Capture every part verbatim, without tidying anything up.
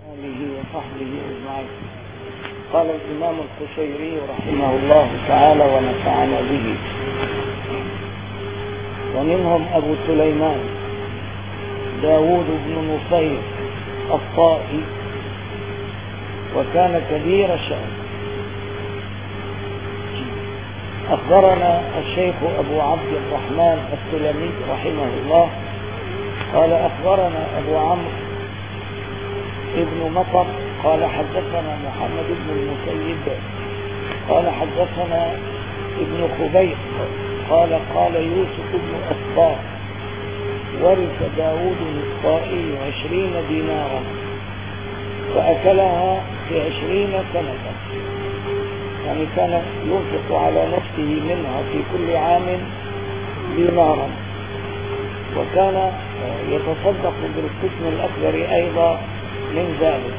آله وصحبه أجمعين. قال الإمام القشيري رحمه الله تعالى ونفعنا به. ومنهم أبو سليمان داود بن نصير الطائي، وكان كبير الشأن. أخبرنا الشيخ أبو عبد الرحمن السلمي رحمه الله قال أخبرنا أبو عمرو ابن مطر قال حدثنا محمد بن المسيب قال حدثنا ابن خبيب قال قال يوسف بن أسباط ورث داود الطائي عشرين دينارا فأكلها في عشرين سنة، يعني كان ينفق على نفسه منها في كل عام دينارا، وكان يتصدق بالقسم الأكبر أيضا من ذلك.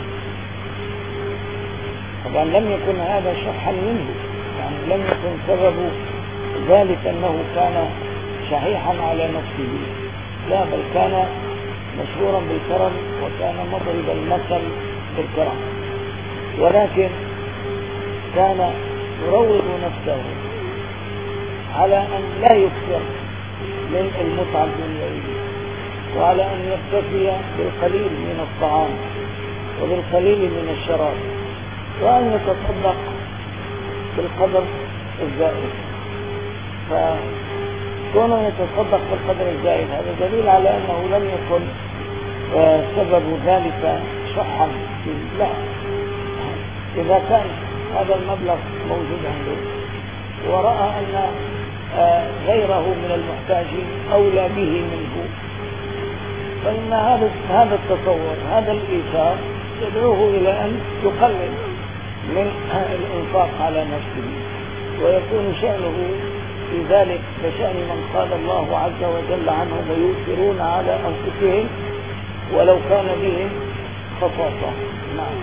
طبعا لم يكن هذا شحا منه، يعني لم يكن سبب ذلك أنه كان شحيحا على نفسه، لا، بل كان مشهورا بالكرم وكان مضرب المثل بالكرم، ولكن كان يروض نفسه على أن لا يكثر من المتعة الدنيوية، وعلى أن يكتفي بالقليل من الطعام وبالقليل من الشراب، وأن يتصدق بالقدر الزائد. فكونه يتصدق بالقدر الزائد هذا دليل على أنه لم يكن سبب ذلك شحا، لا، إذا كان هذا المبلغ موجود عنده ورأى أن غيره من المحتاجين أولى به منه، فإن هذا هذا التصور هذا الإيثار يدعوه إلى أن يقلل من الإنفاق على نفسه، ويكون شأنه في ذلك كشأن من قال الله عز وجل عنهم ويؤثرون على أنفسهم ولو كان بهم خصاصة. نعم.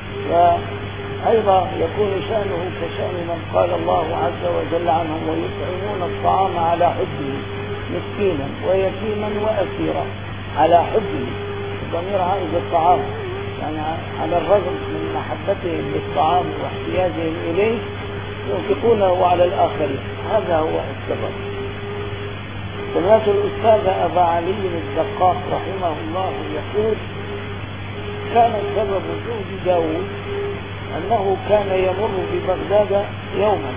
وأيضا يكون شأنه كشأن من قال الله عز وجل عنهم ويطعمون الطعام على حبه مسكينا ويتيما وأسيرا، على حبه، الضمير عائد الطعام، يعني على الرغم من محبتهم للطعام واحتياجهم إليه ينفقونه على الآخرين. هذا هو السبب. سمعت الأستاذ أبا علي الدقاق رحمه الله يقول كان سبب جهد داود أنه كان يمر ببغداد يوما،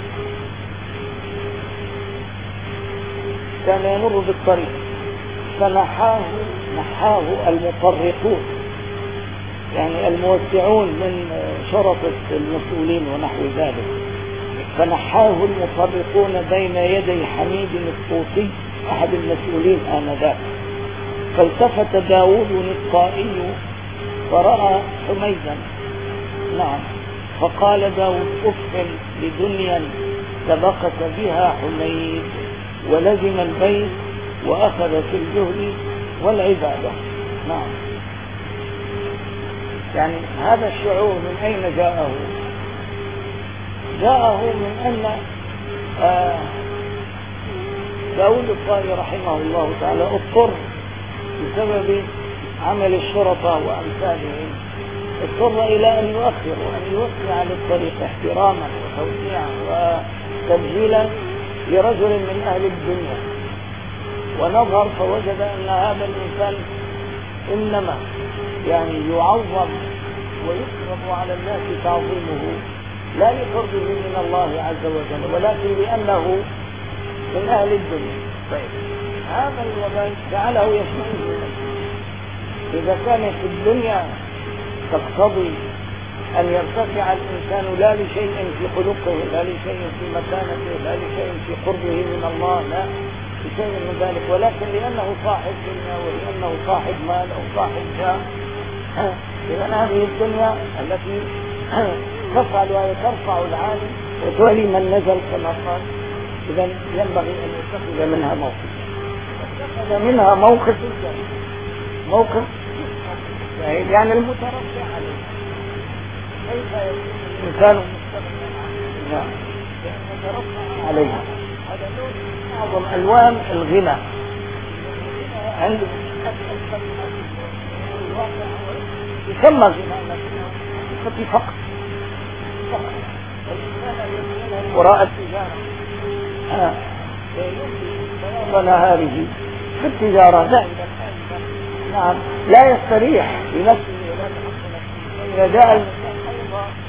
كان يمر بالطريق فنحاه نحاه المطرقون، يعني الموسعون من شرطة المسؤولين ونحو ذلك، فنحاه المطرقون بين يدي حميد الطوسي أحد المسؤولين آنذاك، فالتفت داود الطائي فرأى حميدا، نعم، فقال داود أف لدنيا سبقت بها حميد، ولزم البيت وأخذ في الجهد والعبادة. نعم. يعني هذا الشعور من أين جاءه؟ جاءه من أن آه داود الطائي رحمه الله تعالى اضطر بسبب عمل الشرطة وأمثالهم، اضطر إلى أن يؤخر وأن يوسع للطريق احتراما وتوسيعا وتبجيلا لرجل من أهل الدنيا، ونظر فوجد أن هذا الإنسان إنما يعني يعظم ويكرم على الناس تعظيمه لا لقربه من الله عز وجل، ولكن لأنه من أهل الدنيا. طيب هذا الوضع جعله يشمئز. إذا كانت الدنيا تقتضي أن يرتفع الإنسان لا لشيء في خلقه، لا لشيء في مكانته، لا لشيء في قربه من الله، لا شيء من ذلك، ولكن لأنه صاحب دنيا ولأنه صاحب مال أو صاحب جاه، إذن هذه الدنيا التي تفعل وترفع العالي وتولي من نزل كما قال، إذن ينبغي أن يتخذ منها موقف. اتخذ منها موقف موقف يعني المترفع عليه. كيف يكون الإنسان مستغنيا عن المترفع عليها؟ هذا لون أعظم ألوان الغنى عنده يسمى غنى لكنه فقط وراء التجارة ونهاره في التجارة دائما. نعم لا يستريح بنفسه ولا تحط نفسه. إذا جاء الإنسان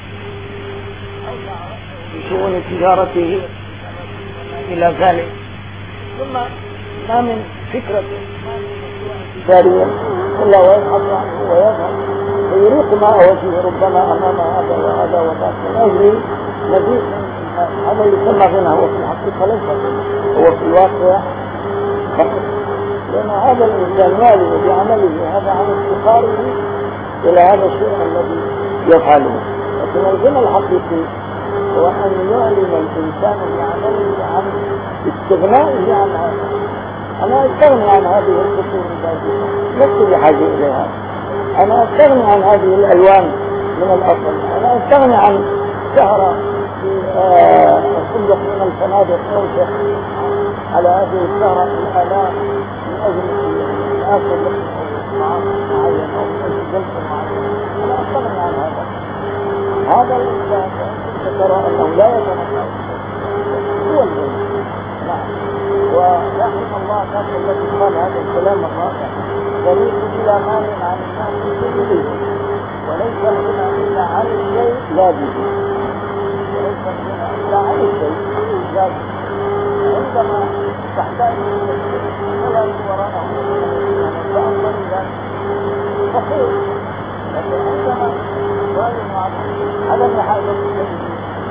أيضا بشؤون تجارته إلى ذلك، ثم ما من فكرة تجارية إلا ويبحث عنه ويذهب ويريق ماء وجهه ربما أمام هذا وهذا وذاك من أجل مزيد. هذا يسمى غنى، هو في الحقيقة ليس غنى، هو في الواقع فقط، لأن هذا الإنسان ماله بعمله هذا عن افتقاره إلى هذا الشيء الذي يفعله. لكن الغنى الحقيقي هو أن يعلم الإنسان بعمله عن استغنائه عن هذا. أنا أستغني عن هذه القصور الباهظة لست بحاجة إليها، أنا أستغني عن هذه الألوان من الأصل، أنا أستغني عن سهرة في فندق من الفنادق أنشأ على هذه السهرة الآلاف من أجل آكل طعام معين أو من أجل جلسة معينة. أنا أستغني عن هذا. هذا الإنسان ترى أنه لا يتنفع هو الجنة. نعم. ورحم الله تعالى الذي قال هذا الكلام الرائع: وليس إلى مال عن الناس كله، وليس الغنى إلا عن الشيء لا به، وليس الغنى إلا عن الشيء لا به. عندما تحتاج إلى الشيء فلا وراءه فأفضل ذلك فخير، لكن عندما ظالم عدم حاجة الشيء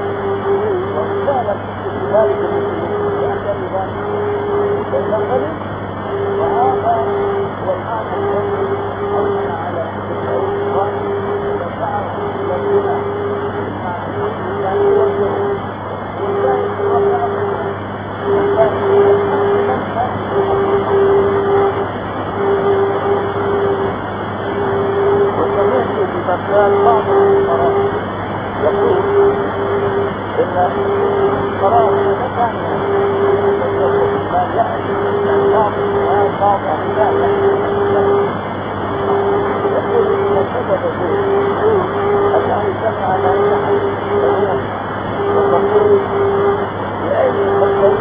وكان في ذلك لأجل ذلك فالغني. وهذا هو المعنى الذي أولنا على الإخوان ودفعه إلى الغنى يعني هو الغنى. والثاني في الواقع وسمعت بمثال بعض الفقراء يقول إن الفقراء مكان ما يأتي من بعض الناس بعض أحيان يقول إن سبب ذلك أنه سمع لا يحل وتقول لأي خلق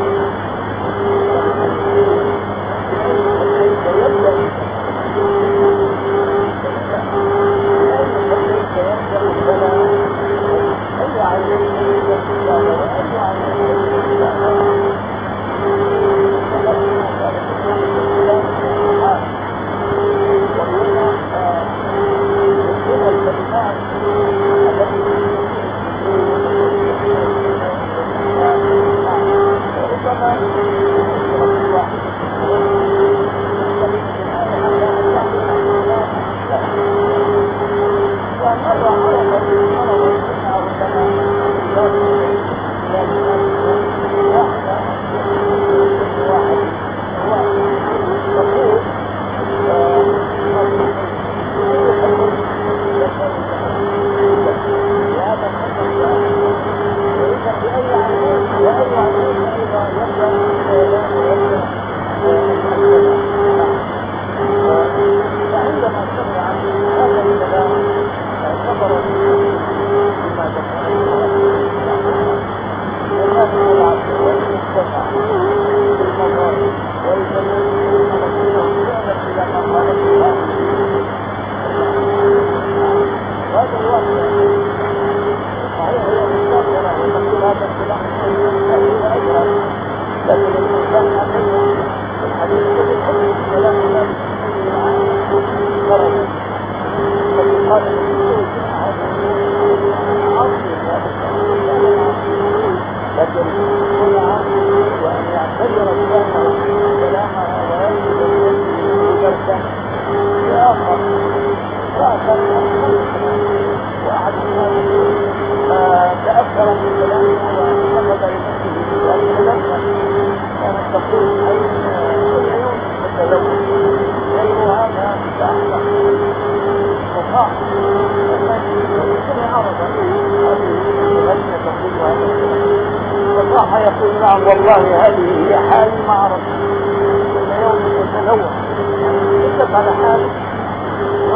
يقول نعم والله هذه هي حالي مع ربي، كل يوم يتنوع، يعني يطلق على حاله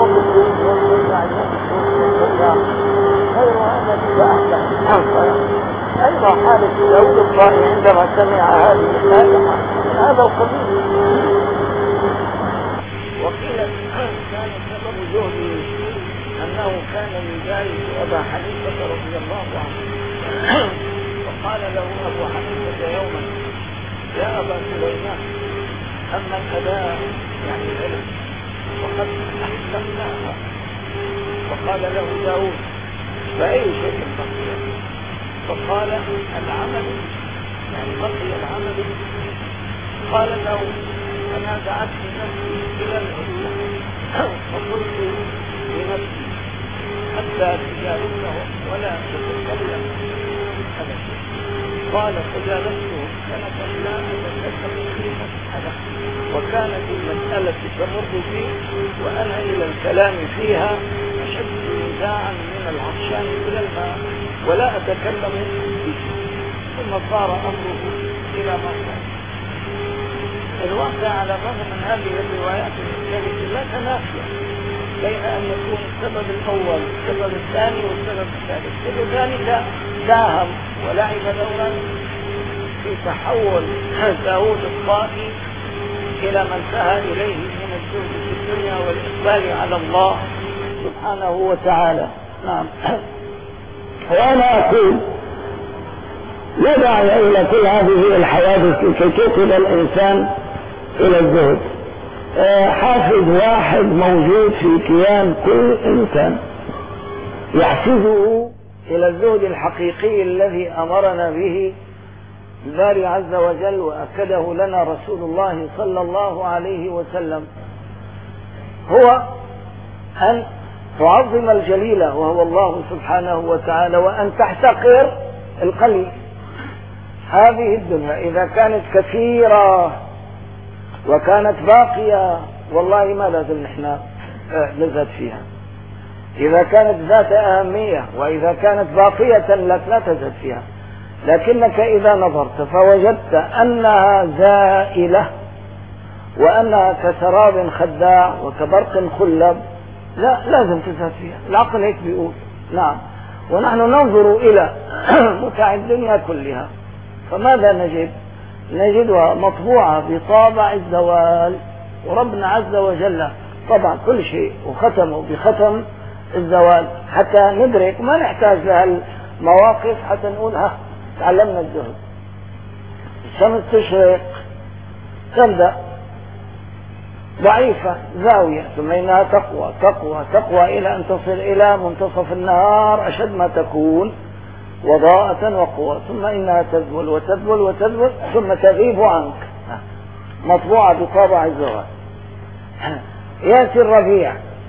يوم الدين يوم ترجع يوم الدين ترجع غير هذا بأحسن. أيضا حالة داود الطائي عندما سمع هذه الآية من هذا القبيل. وقيل كان سبب زهده أنه كان يجالس أبا حنيفة رضي الله عنه، وقال له أبو حنيفة يوما: يا أبا سليمان، أما الأداء يعني العلم وقد أحسناها. فقال له داود: فأي شيء بقي؟ فقال: العمل، يعني بقي العمل. قال له: أنا دعت نفسي إلى العلم فقلت لنفسي حتى تجالسه ولا تتكلم أبدا. قال: فجالسته سنة لا أتكلم في مسألة، وكانت المسألة تمر بي وأنا إلى الكلام فيها أشد نزاعا من العطشان إلى الماء ولا أتكلم به. ثم صار أمره إلى ما كان. الواقع على الرغم من هذه الروايات المختلفة لا تنافي بين أن يكون السبب الأول السبب الثاني والسبب الثالث. كل ذلك ساهم ولعب دورا في تحول داود الطائي إلى ما انتهى إليه من الزهد في الدنيا والإقبال على الله سبحانه وتعالى. نعم. وأنا أقول لا داعي إلى كل هذه الحوادث لكي تقل الإنسان إلى الزهد. حافز واحد موجود في كيان كل إنسان يحفزه إلى الزهد الحقيقي الذي أمرنا به الباري عز وجل وأكده لنا رسول الله صلى الله عليه وسلم، هو أن تعظم الجليل وهو الله سبحانه وتعالى، وأن تحتقر القليل. هذه الدنيا إذا كانت كثيرة وكانت باقية والله ما لازم نحن نزهد فيها. إذا كانت ذات أهمية وإذا كانت باقية لك لا تزهد فيها، لكنك إذا نظرت فوجدت أنها زائلة وأنها كسراب خداع وكبرق خلب لا لازم تزهد فيها. العقل هيك بيقول. نعم. ونحن ننظر إلى متاع الدنيا كلها فماذا نجد؟ نجدها مطبوعة بطابع الزوال، وربنا عز وجل طبع كل شيء وختمه بختم الزوال حتى ندرك. ما نحتاج لهالمواقف حتى نقول ها تعلمنا الزهد. الشمس تشرق تبدأ ضعيفة زاوية ثم إنها تقوى تقوى تقوى إلى أن تصل إلى منتصف النهار أشد ما تكون وضاءة وقوة، ثم إنها تذبل وتذبل وتذبل ثم تغيب عنك، مطبوعة بطابع الزوال. يأتي الربيع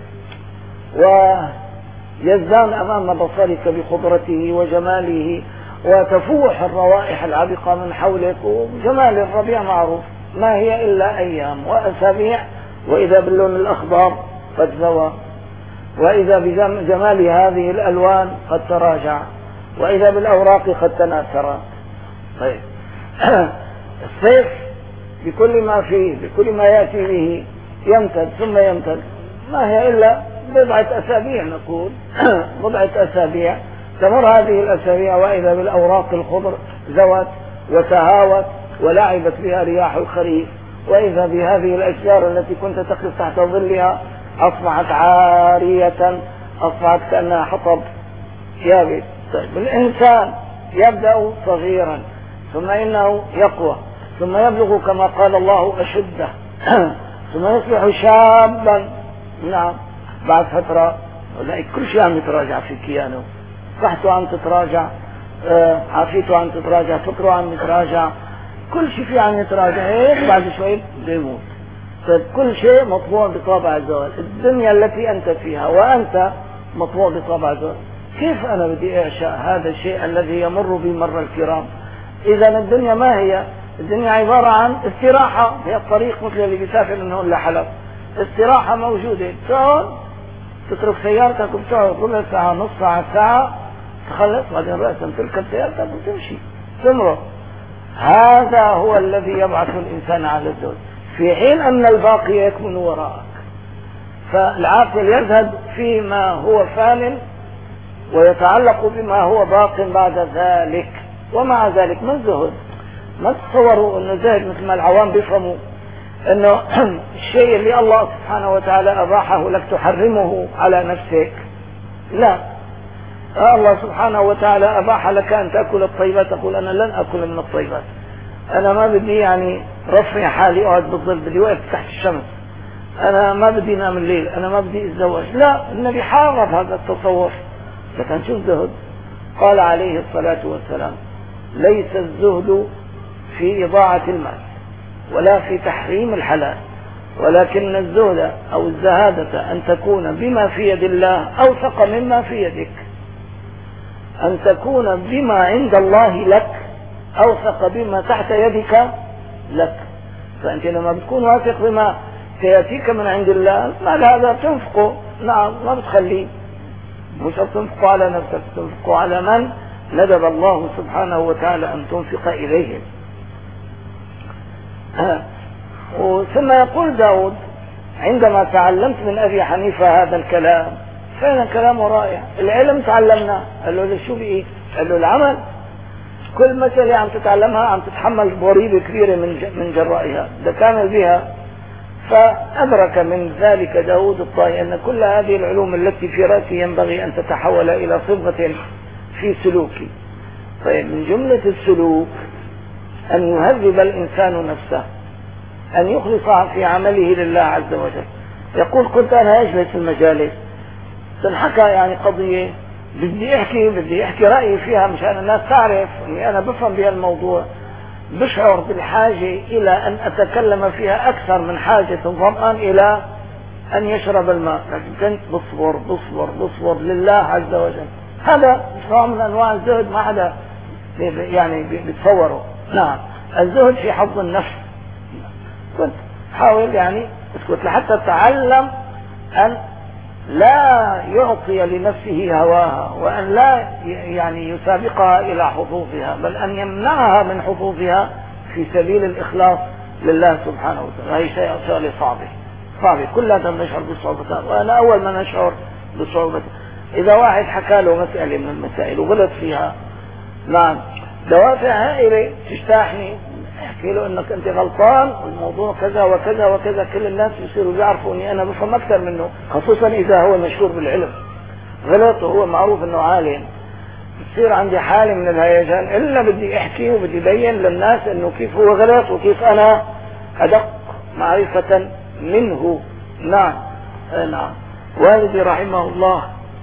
ويزدان أمام بصرك بخضرته وجماله وتفوح الروائح العبقة من حولك، وجمال الربيع معروف ما هي إلا أيام وأسابيع، وإذا باللون الأخضر قد زوى، وإذا بجمال هذه الألوان قد تراجع، وإذا بالأوراق قد تناثرت. طيب الصيف بكل ما فيه بكل ما يأتي به يمتد ثم يمتد، ما هي إلا بضعة أسابيع نقول بضعة أسابيع تمر هذه الأسابيع وإذا بالأوراق الخضر زوت وتهاوت ولعبت بها رياح الخريف، وإذا بهذه الأشجار التي كنت تقف تحت ظلها أصبحت عارية، أصبحت كأنها حطب يابس. طيب الإنسان يبدأ صغيرا ثم إنه يقوى ثم يبلغ كما قال الله أشده ثم يصبح شابا. نعم. بعد فترة كل شيء عم يتراجع في كيانه، صحته عم تتراجع، آه عافيته عم تتراجع، فكره عم يتراجع، كل شيء فيه عم يتراجع. هيك بعد شوي بده يموت. طيب كل شيء مطبوع بطابع الزوال. الدنيا التي أنت فيها وأنت مطبوع بطابع الزوال. كيف أنا بدي أعشاء هذا الشيء الذي يمر بي مر الكرام؟ إذا الدنيا ما هي؟ الدنيا عبارة عن استراحة، هي الطريق مثل اللي بيسافر من هون لحلب، استراحة موجودة، تقعد تترك سيارتك وبتقعد ربع ساعة نص ساعة ساعة تخلص، بعدين رأسا تركب سيارتك وتمشي تمرق. هذا هو الذي يبعث الإنسان على الزهد، في حين أن الباقي يكمن وراءك، فالعاقل يزهد فيما هو فان ويتعلق بما هو باق بعد ذلك. ومع ذلك من زهد؟ ما تصوروا انه زهد مثل ما العوام بيفهموا انه الشيء اللي الله سبحانه وتعالى اباحه لك تحرمه على نفسك. لا، الله سبحانه وتعالى اباح لك ان تاكل الطيبات، تقول انا لن اكل من الطيبات، انا ما بدي يعني رفع حالي اقعد بالظل، بدي وقف تحت الشمس، انا ما بدي انام الليل، انا ما بدي اتزوج. لا، النبي حارب هذا التصور. لكن شو الزهد؟ قال عليه الصلاة والسلام: ليس الزهد في إضاعة المال ولا في تحريم الحلال، ولكن الزهد أو الزهادة أن تكون بما في يد الله أوثق مما في يدك، أن تكون بما عند الله لك أوثق بما تحت يدك لك. فأنت لما بتكون واثق بما سيأتيك من عند الله، ما هذا تنفقه، نعم، ما بتخليه، مش تنفقه على نفسك، تنفقه على من ندب الله سبحانه وتعالى أن تنفق إليهم. ثم يقول داود: عندما تعلمت من أبي حنيفة هذا الكلام، فعلا كلامه رائع، العلم تعلمناه. قال له: شو بإيه؟ قال له: العمل. كل مسألة عم تتعلمها عم تتحمل ضريبة كبيرة من من جرائها، ده كامل بها. فأدرك من ذلك داود الطائي أن كل هذه العلوم التي في رأسي ينبغي أن تتحول إلى صبغة في سلوكي. طيب، من جملة السلوك أن يهذب الإنسان نفسه، أن يخلص في عمله لله عز وجل. يقول: كنت أنا أجلس في المجالس، تنحكى يعني قضية، بدي أحكي بدي أحكي رأيي فيها مشان الناس تعرف أني أنا بفهم بها الموضوع، بشعر بالحاجة إلى أن أتكلم فيها أكثر من حاجة الظمآن إلى أن يشرب الماء، لكن كنت بصبر بصبر بصبر لله عز وجل. هذا نوع من أنواع الزهد، ما حدا يعني بيتصوره. نعم، الزهد في حفظ النفس. كنت حاول يعني اسكت لحتى تعلم أن لا يعطي لنفسه هواها، وأن لا يعني يسابقها إلى حظوظها، بل أن يمنعها من حظوظها في سبيل الإخلاص لله سبحانه وتعالى. هي شيء شغله صعبة صعبة، كلنا نشعر بصعوبتها، وأنا أول ما نشعر بصعوبتها. إذا واحد حكى له مسألة من المسائل وغلط فيها، نعم، دوافع هائلة تجتاحني، احكي له انك انت غلطان والموضوع كذا وكذا وكذا، كل الناس يصيروا يعرفوا اني انا بفهم اكثر منه، خصوصا اذا هو مشهور بالعلم. غلط وهو معروف انه عالم، بتصير عندي حالة من الهيجان، الا بدي احكي وبدي ابين للناس انه كيف هو غلط وكيف انا ادق معرفة منه. نعم نعم. والدي رحمه الله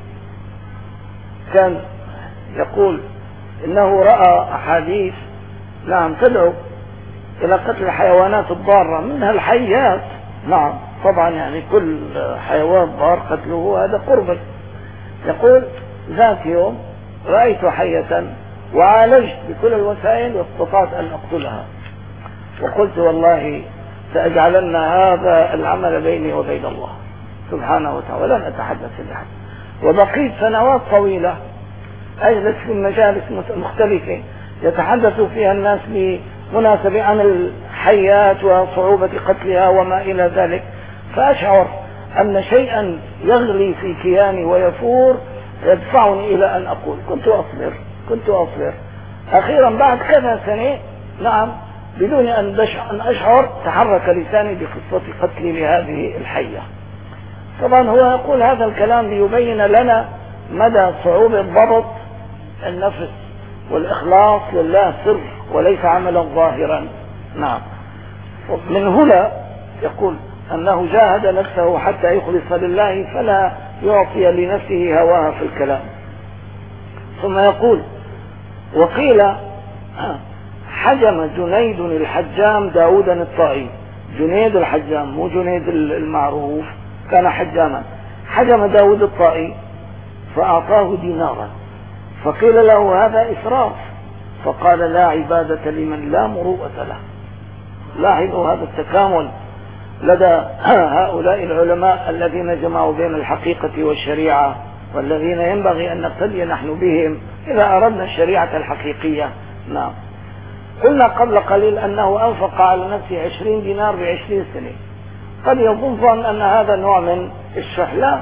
كان يقول انه رأى احاديث نعم تدعو الى قتل الحيوانات الضارة، منها الحيات. نعم طبعا يعني كل حيوان ضار قتله هذا قربة. يقول: ذات يوم رأيت حية وعالجت بكل الوسائل واستطعت ان اقتلها، وقلت والله سأجعلن هذا العمل بيني وبين الله سبحانه وتعالى، ولن اتحدث لأحد. وبقيت سنوات طويلة اجلس في مجالس مختلفة يتحدث فيها الناس بمناسبة عن الحيات وصعوبة قتلها وما إلى ذلك، فأشعر أن شيئا يغلي في كياني ويفور يدفعني إلى أن أقول كنت أصبر كنت أصبر. أخيرا بعد كذا سنة، نعم، بدون أن أشعر تحرك لساني بقصة قتلي لهذه الحية. طبعا هو يقول هذا الكلام ليبين لنا مدى صعوبة ضبط النفس والإخلاص لله سر وليس عملا ظاهرا. نعم. من هنا يقول أنه جاهد نفسه حتى يخلص لله فلا يعطي لنفسه هواها في الكلام. ثم يقول: وقيل حجم جنيد الحجام داودا الطائي. جنيد الحجام مو جنيد المعروف، كان حجاما. حجم داود الطائي فأعطاه دينارا، فقيل له: هذا إسراف. فقال: لا عبادة لمن لا مروءة له. لاحظوا هذا التكامل لدى هؤلاء العلماء الذين جمعوا بين الحقيقة والشريعة، والذين ينبغي أن نقتدي نحن بهم إذا أردنا الشريعة الحقيقية. نعم. قلنا قبل قليل أنه أنفق على نفسه عشرين دينار بعشرين سنة. قد يظن أن هذا نوع من الشح لا،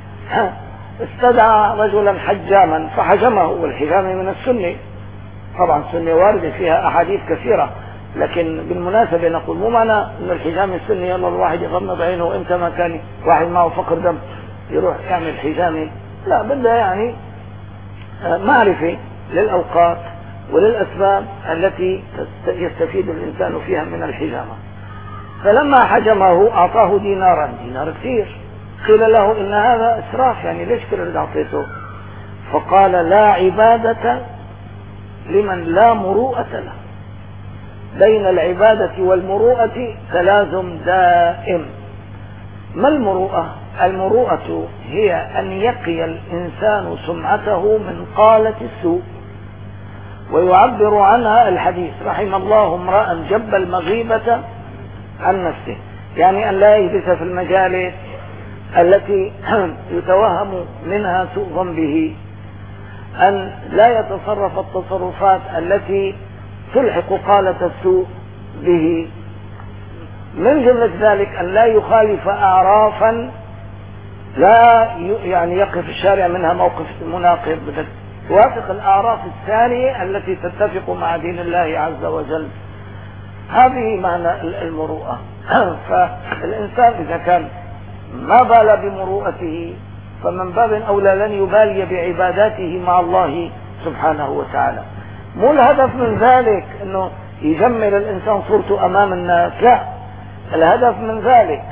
استدعى رجلا حجاما فحجمه، والحجامة من السنة طبعا، السنة واردة فيها أحاديث كثيرة، لكن بالمناسبة نقول مو معنى أن الحجامة السنة يلا الواحد يغمض عينه وإمتى ما كان واحد معه فقر دم يروح يعمل حجامة، لا، بدها يعني معرفة للأوقات وللأسباب التي يستفيد الإنسان فيها من الحجامة. فلما حجمه أعطاه دينارا، دينار كثير، قيل له إن هذا إسراف، يعني ليش كل اللي أعطيته؟ فقال لا عبادة لمن لا مروءة له. بين العبادة والمروءة تلازم دائم. ما المروءة؟ المروءة هي أن يقي الإنسان سمعته من قالة السوء، ويعبر عنها الحديث رحم الله امرأ جب المغيبة عن نفسه، يعني أن لا يجلس في المجالس التي يتوهم منها سوء ظن به، أن لا يتصرف التصرفات التي تلحق قالة السوء به، من جملة ذلك أن لا يخالف أعرافا لا يعني يقف الشارع منها موقف مناقض، بدك توافق الأعراف الثانية التي تتفق مع دين الله عز وجل. هذه معنى المروءة. فالإنسان إذا كان ما بال بمروءته فمن باب أولى لن يبالي بعباداته مع الله سبحانه وتعالى. مو الهدف من ذلك أنه يجمل الإنسان صورته أمام الناس، لا، الهدف من ذلك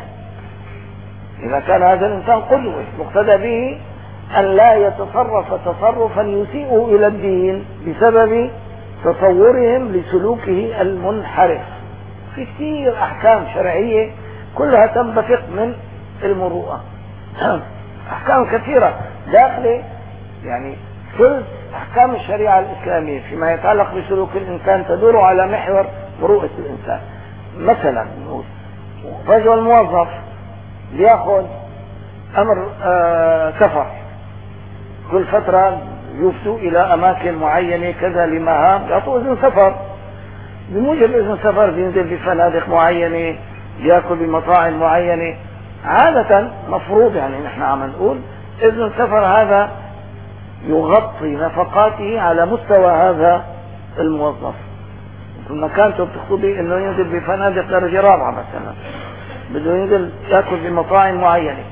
إذا كان هذا الإنسان قدوة مقتدى به أن لا يتصرف تصرفا يسيء إلى الدين بسبب تصورهم لسلوكه المنحرف. في كثير أحكام شرعية كلها تنبثق من المروءة، أحكام كثيرة داخل يعني كل أحكام الشريعة الإسلامية فيما يتعلق بسلوك الإنسان تدور على محور مروءة الإنسان. مثلا نقول رجل موظف ليأخذ أمر آه سفر، كل فترة يفدوا إلى أماكن معينة كذا لمهام، يعطوا إذن سفر، بموجب إذن سفر بينزل بفنادق معينة، يأكل بمطاعم معينة، عادة مفروض يعني نحن عم نقول إذن سفر هذا يغطي نفقاته على مستوى هذا الموظف. ثم كانت بتقتضي انه ينزل بفنادق درجة رابعة مثلا، بده ينزل ياكل بمطاعم معينة،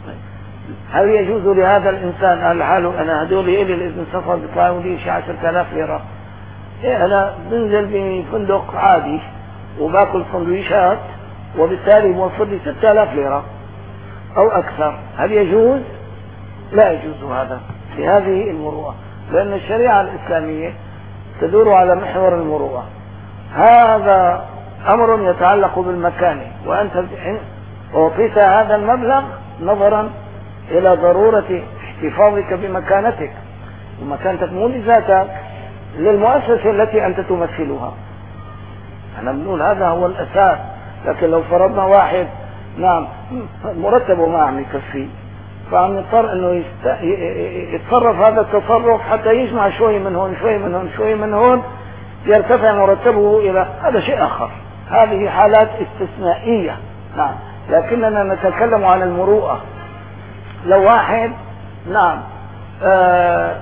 هل يجوز لهذا الانسان قال حاله انا هدول لي الاذن سفر بيطلعوا لي شي عشرة آلاف ليرة، إيه انا بنزل بفندق عادي وباكل سندويشات وبالتالي موفر لي ستة آلاف ليرة او اكثر، هل يجوز؟ لا يجوز هذا بهذه المروءة، لأن الشريعة الإسلامية تدور على محور المروءة. هذا أمر يتعلق بالمكانة، وأنت أعطيت هذا المبلغ نظرا إلى ضرورة احتفاظك بمكانتك، ومكانتك مو لذاتك، للمؤسسة التي أنت تمثلها. أنا بنقول هذا هو الأساس. لكن لو فرضنا واحد نعم مرتبه ما عم يكفي، فعم يضطر انه يتصرف هذا التصرف حتى يجمع شوي من هون شوي من هون شوي من هون يرتفع مرتبه الى هذا شيء اخر. هذه حالات استثنائية نعم، لكننا نتكلم عن المروءة. لو واحد نعم آه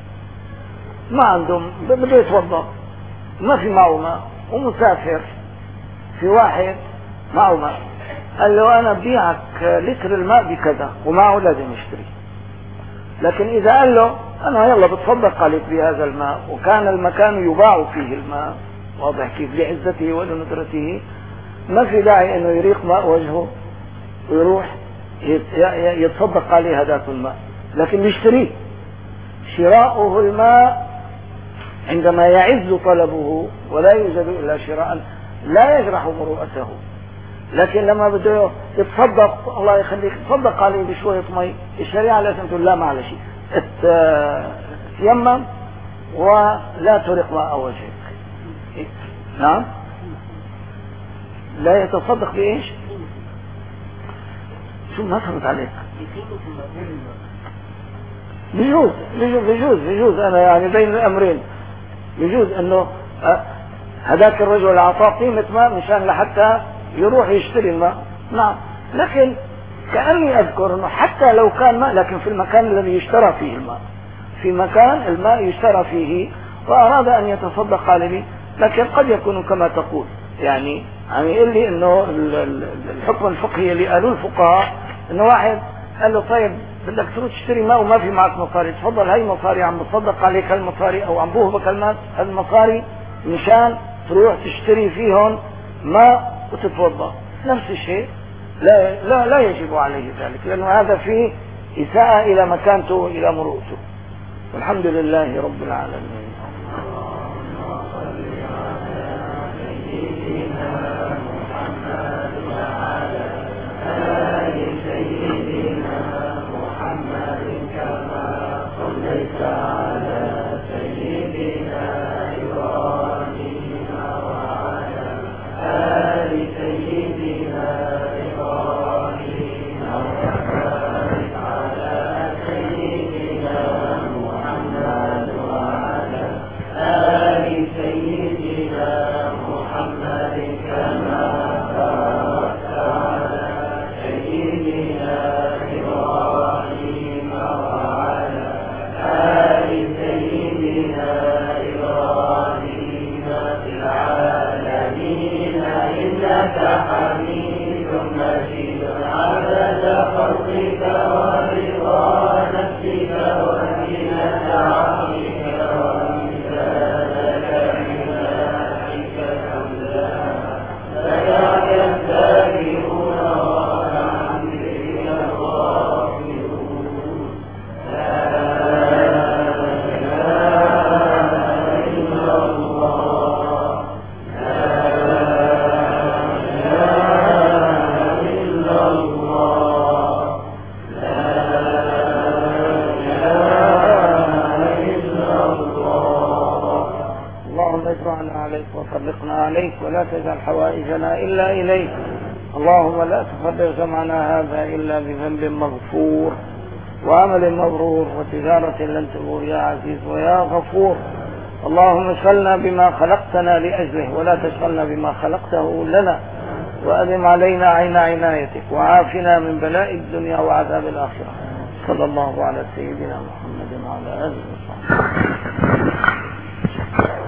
ما عندهم بده يتوضا ما في معه ماء ومسافر، في واحد معه ماء قال له انا ببيعك لتر الماء بكذا ومعه لازم يشتري، لكن اذا قال له انا يلا بتصدق عليك بهذا الماء وكان المكان يباع فيه الماء، واضح كيف لعزته ولندرته، ما في داعي انه يريق ماء وجهه ويروح يتصدق عليه هذاك الماء، لكن يشتريه. شراؤه الماء عندما يعز طلبه ولا يوجد الا شراء لا يجرح مروءته، لكن لما بده يتصدق الله يخليك تصدق عليه بشوية مي، الشريعة لازم تقول لا معلش تيمم ولا ترق ماء وجهك. نعم لا يتصدق بإيش؟ شو ما فهمت عليك؟ بيجوز بيجوز بيجوز بيجوز أنا يعني بين الأمرين، بيجوز إنه هذاك الرجل أعطاه قيمة ماء مشان لحتى يروح يشتري الماء، نعم، لكن كأني أذكر أنه حتى لو كان ماء، لكن في المكان الذي يشترى فيه الماء، في مكان الماء يشترى فيه، وأراد أن يتصدق عليه، لكن قد يكون كما تقول، يعني يعني يقول لي انه الحكم الفقهي اللي قالوا الفقهاء انه واحد قال له طيب بدك تروح تشتري ماء وما في معك مصاري، تفضل هاي مصاري عم بتصدق عليك هالمصاري او عم بوهبك هالمصاري مشان تروح تشتري فيهم ماء وتتوضا. نفس الشيء لا لا لا يجب عليه ذلك، لانه هذا فيه اساءة الى مكانته والى مروءته. والحمد لله رب العالمين. ولا تجعل حوائجنا إلا إليك. اللهم لا تفرغ جمعنا هذا إلا بذنب مغفور وعمل مبرور وتجارة لن تبور يا عزيز ويا غفور. اللهم اشغلنا بما خلقتنا لأجله ولا تشغلنا بما خلقته لنا، وأدم علينا عين عنايتك، وعافنا من بلاء الدنيا وعذاب الآخرة. صلى الله على سيدنا محمد وعلى آله وصحبه.